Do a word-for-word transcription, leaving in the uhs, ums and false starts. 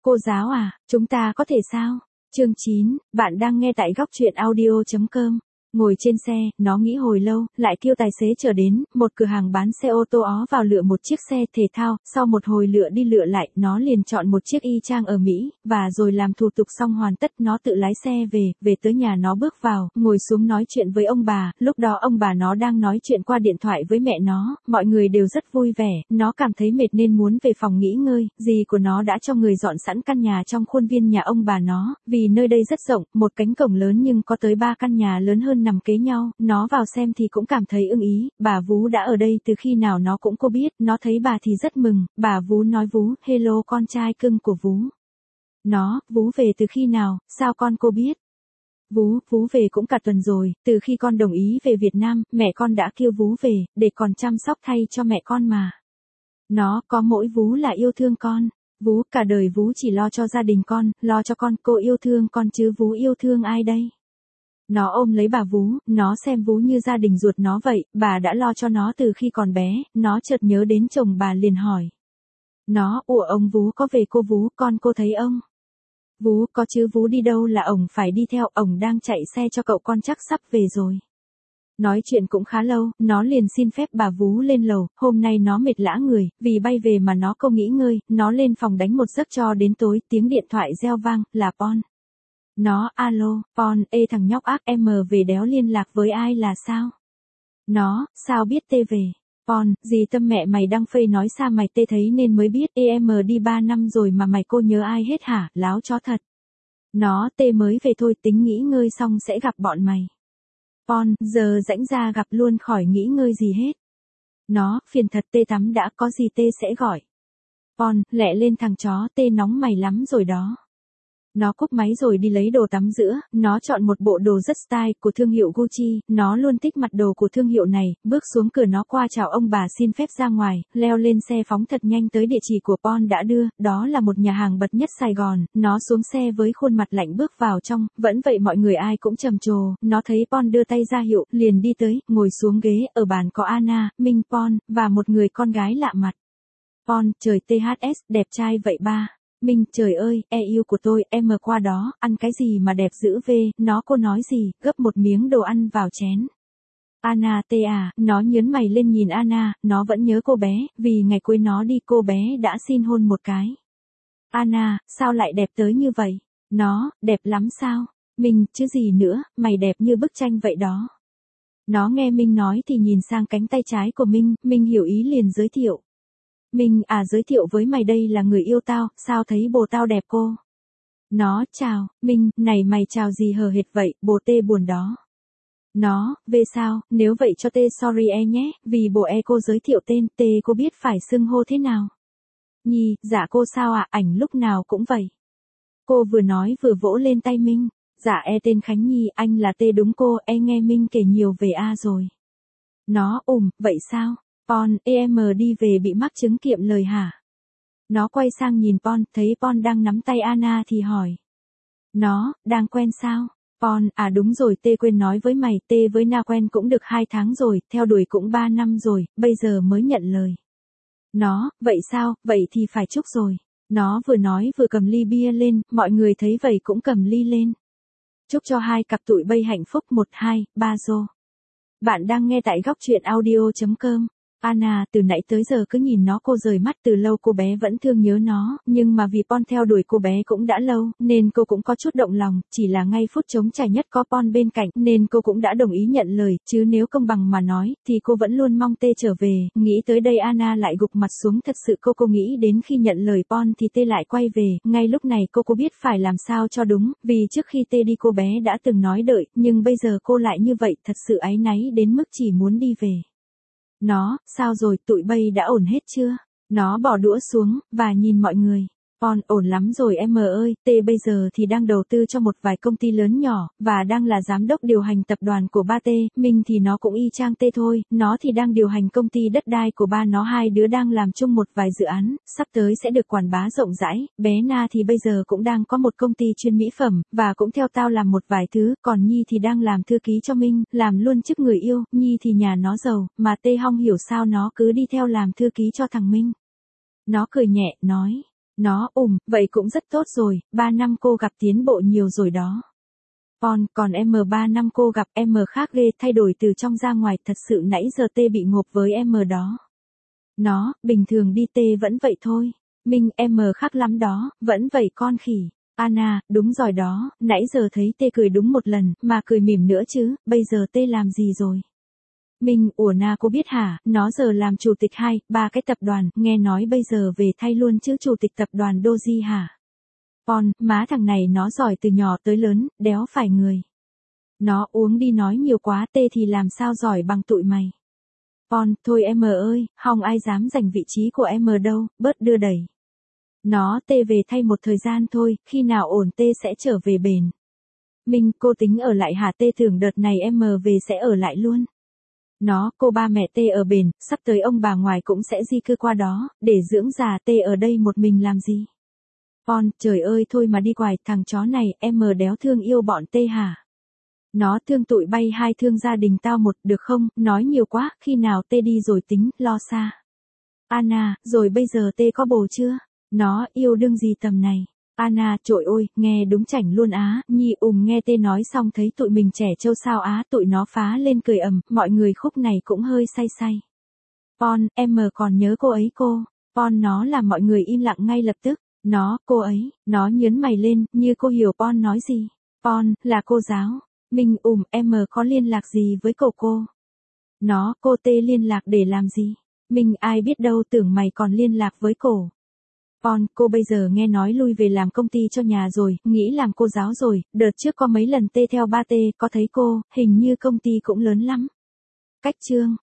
Cô giáo à, chúng ta có thể sao? Chương chín, bạn đang nghe tại góc truyện audio chấm com. Ngồi trên xe, nó nghĩ hồi lâu, lại kêu tài xế chờ đến, một cửa hàng bán xe ô tô ó vào lựa một chiếc xe thể thao, sau một hồi lựa đi lựa lại, nó liền chọn một chiếc y chang ở Mỹ, và rồi làm thủ tục xong hoàn tất, nó tự lái xe về, về tới nhà nó bước vào, ngồi xuống nói chuyện với ông bà, lúc đó ông bà nó đang nói chuyện qua điện thoại với mẹ nó, mọi người đều rất vui vẻ, nó cảm thấy mệt nên muốn về phòng nghỉ ngơi, dì của nó đã cho người dọn sẵn căn nhà trong khuôn viên nhà ông bà nó, vì nơi đây rất rộng, một cánh cổng lớn nhưng có tới ba căn nhà lớn hơn nằm kế nhau, nó vào xem thì cũng cảm thấy ưng ý, bà Vú đã ở đây từ khi nào nó cũng cô biết, nó thấy bà thì rất mừng, bà Vú nói Vú, hello con trai cưng của Vú. Nó, Vú về từ khi nào, sao con cô biết? Vú, Vú về cũng cả tuần rồi, từ khi con đồng ý về Việt Nam, mẹ con đã kêu Vú về, để còn chăm sóc thay cho mẹ con mà. Nó, có mỗi Vú là yêu thương con. Vú, cả đời Vú chỉ lo cho gia đình con, lo cho con, cô yêu thương con chứ Vú yêu thương ai đây? Nó ôm lấy bà Vú, nó xem Vú như gia đình ruột nó vậy, bà đã lo cho nó từ khi còn bé, nó chợt nhớ đến chồng bà liền hỏi. Nó, ủa ông Vú có về cô Vú, con cô thấy ông? Vú, có chứ Vú đi đâu là ổng phải đi theo, ổng đang chạy xe cho cậu con chắc sắp về rồi. Nói chuyện cũng khá lâu, nó liền xin phép bà Vú lên lầu, hôm nay nó mệt lã người, vì bay về mà nó không nghỉ ngơi, nó lên phòng đánh một giấc cho đến tối, tiếng điện thoại reo vang, là Pon. Nó, alo, Pon, ê thằng nhóc ác em về đéo liên lạc với ai là sao? Nó, sao biết tê về? Pon, dì Tâm mẹ mày đăng phây nói xa mày tê thấy nên mới biết, em đi ba năm rồi mà mày cô nhớ ai hết hả, láo chó thật. Nó, tê mới về thôi tính nghỉ ngơi xong sẽ gặp bọn mày. Pon, giờ rãnh ra gặp luôn khỏi nghỉ ngơi gì hết. Nó, phiền thật tê tắm đã có gì tê sẽ gọi. Pon, lẹ lên thằng chó tê nóng mày lắm rồi đó. Nó cúp máy rồi đi lấy đồ tắm giữa, nó chọn một bộ đồ rất style của thương hiệu Gucci, nó luôn thích mặc đồ của thương hiệu này, bước xuống cửa nó qua chào ông bà xin phép ra ngoài, leo lên xe phóng thật nhanh tới địa chỉ của Pon đã đưa, đó là một nhà hàng bậc nhất Sài Gòn, nó xuống xe với khuôn mặt lạnh bước vào trong, vẫn vậy mọi người ai cũng trầm trồ, nó thấy Pon đưa tay ra hiệu, liền đi tới, ngồi xuống ghế, ở bàn có Anna, Minh Pon, và một người con gái lạ mặt. Pon, trời tê hát ét, đẹp trai vậy ba. Minh, trời ơi, e yêu của tôi, em ở qua đó, ăn cái gì mà đẹp dữ về, nó cô nói gì, gấp một miếng đồ ăn vào chén. Anna tê à, nó nhớn mày lên nhìn Anna, nó vẫn nhớ cô bé, vì ngày cuối nó đi cô bé đã xin hôn một cái. Anna, sao lại đẹp tới như vậy? Nó, đẹp lắm sao? Minh, chứ gì nữa, mày đẹp như bức tranh vậy đó. Nó nghe Minh nói thì nhìn sang cánh tay trái của Minh, Minh hiểu ý liền giới thiệu. Minh, à giới thiệu với mày đây là người yêu tao, sao thấy bồ tao đẹp cô? Nó, chào, Minh, này mày chào gì hờ hệt vậy, bồ tê buồn đó. Nó, về sao, nếu vậy cho tê sorry e nhé, vì bồ e cô giới thiệu tên, tê cô biết phải xưng hô thế nào. Nhi, dạ cô sao ạ, à? Ảnh lúc nào cũng vậy. Cô vừa nói vừa vỗ lên tay Minh, dạ e tên Khánh Nhi, anh là tê đúng cô, e nghe Minh kể nhiều về A rồi. Nó, ùm, vậy sao? Pon, em đi về bị mắc chứng kiệm lời hả? Nó quay sang nhìn Pon, thấy Pon đang nắm tay Anna thì hỏi. Nó, đang quen sao? Pon, à đúng rồi tê quên nói với mày, tê với Na quen cũng được hai tháng rồi, theo đuổi cũng ba năm rồi, bây giờ mới nhận lời. Nó, vậy sao, vậy thì phải chúc rồi. Nó vừa nói vừa cầm ly bia lên, mọi người thấy vậy cũng cầm ly lên. Chúc cho hai cặp tụi bay hạnh phúc một hai, ba rô. Bạn đang nghe tại góc truyện audio chấm com. Anna, từ nãy tới giờ cứ nhìn nó cô rời mắt từ lâu cô bé vẫn thương nhớ nó, nhưng mà vì Pon theo đuổi cô bé cũng đã lâu, nên cô cũng có chút động lòng, chỉ là ngay phút trống trải nhất có Pon bên cạnh, nên cô cũng đã đồng ý nhận lời, chứ nếu công bằng mà nói, thì cô vẫn luôn mong tê trở về, nghĩ tới đây Anna lại gục mặt xuống thật sự cô cô nghĩ đến khi nhận lời Pon thì tê lại quay về, ngay lúc này cô cô biết phải làm sao cho đúng, vì trước khi tê đi cô bé đã từng nói đợi, nhưng bây giờ cô lại như vậy, thật sự áy náy đến mức chỉ muốn đi về. Nó, sao rồi, tụi bay đã ổn hết chưa? Nó bỏ đũa xuống, và nhìn mọi người. Pon, ổn lắm rồi em ơi, tê bây giờ thì đang đầu tư cho một vài công ty lớn nhỏ, và đang là giám đốc điều hành tập đoàn của ba tê, Minh thì nó cũng y chang tê thôi, nó thì đang điều hành công ty đất đai của ba nó hai đứa đang làm chung một vài dự án, sắp tới sẽ được quảng bá rộng rãi, bé Na thì bây giờ cũng đang có một công ty chuyên mỹ phẩm, và cũng theo tao làm một vài thứ, còn Nhi thì đang làm thư ký cho Minh, làm luôn chức người yêu, Nhi thì nhà nó giàu, mà tê hong hiểu sao nó cứ đi theo làm thư ký cho thằng Minh. Nó cười nhẹ, nói. Nó, ùm, vậy cũng rất tốt rồi, ba năm cô gặp tiến bộ nhiều rồi đó. Con, còn em ba năm cô gặp em khác ghê, thay đổi từ trong ra ngoài, thật sự nãy giờ tê bị ngộp với em đó. Nó, bình thường đi tê vẫn vậy thôi. Minh, em khác lắm đó, vẫn vậy con khỉ. Anna, đúng rồi đó, nãy giờ thấy tê cười đúng một lần, mà cười mỉm nữa chứ, bây giờ tê làm gì rồi? Minh, ủa na cô biết hả, nó giờ làm chủ tịch hai, ba cái tập đoàn, nghe nói bây giờ về thay luôn chứ chủ tịch tập đoàn Doji hả? Con, má thằng này nó giỏi từ nhỏ tới lớn, đéo phải người. Nó uống đi nói nhiều quá tê thì làm sao giỏi bằng tụi mày. Con, thôi em ơi, hòng ai dám giành vị trí của em đâu, bớt đưa đẩy. Nó tê về thay một thời gian thôi, khi nào ổn tê sẽ trở về bền. Minh, cô tính ở lại hả tê tưởng đợt này em về sẽ ở lại luôn. Nó, cô ba mẹ tê ở bền, sắp tới ông bà ngoài cũng sẽ di cư qua đó, để dưỡng già tê ở đây một mình làm gì. Con, trời ơi thôi mà đi quài, thằng chó này, em đéo thương yêu bọn tê hả? Nó thương tụi bay hai thương gia đình tao một, được không, nói nhiều quá, khi nào tê đi rồi tính, lo xa. Anna, rồi bây giờ tê có bồ chưa? Nó, yêu đương gì tầm này? Anna, trội ôi, nghe đúng chảnh luôn á, Nhi ùm nghe tê nói xong thấy tụi mình trẻ trâu sao á, tụi nó phá lên cười ầm, mọi người khúc này cũng hơi say say. Con, em còn nhớ cô ấy cô, con nó làm mọi người im lặng ngay lập tức. Nó, cô ấy, nó nhớn mày lên, như cô hiểu Pon nói gì. Pon, là cô giáo. Minh, ùm, em có liên lạc gì với cậu cô? Nó, cô tê liên lạc để làm gì? Minh, ai biết đâu tưởng mày còn liên lạc với cổ. Pon, cô bây giờ nghe nói lui về làm công ty cho nhà rồi, nghĩ làm cô giáo rồi, đợt trước có mấy lần tê theo ba tê, có thấy cô, hình như công ty cũng lớn lắm. Cách chương.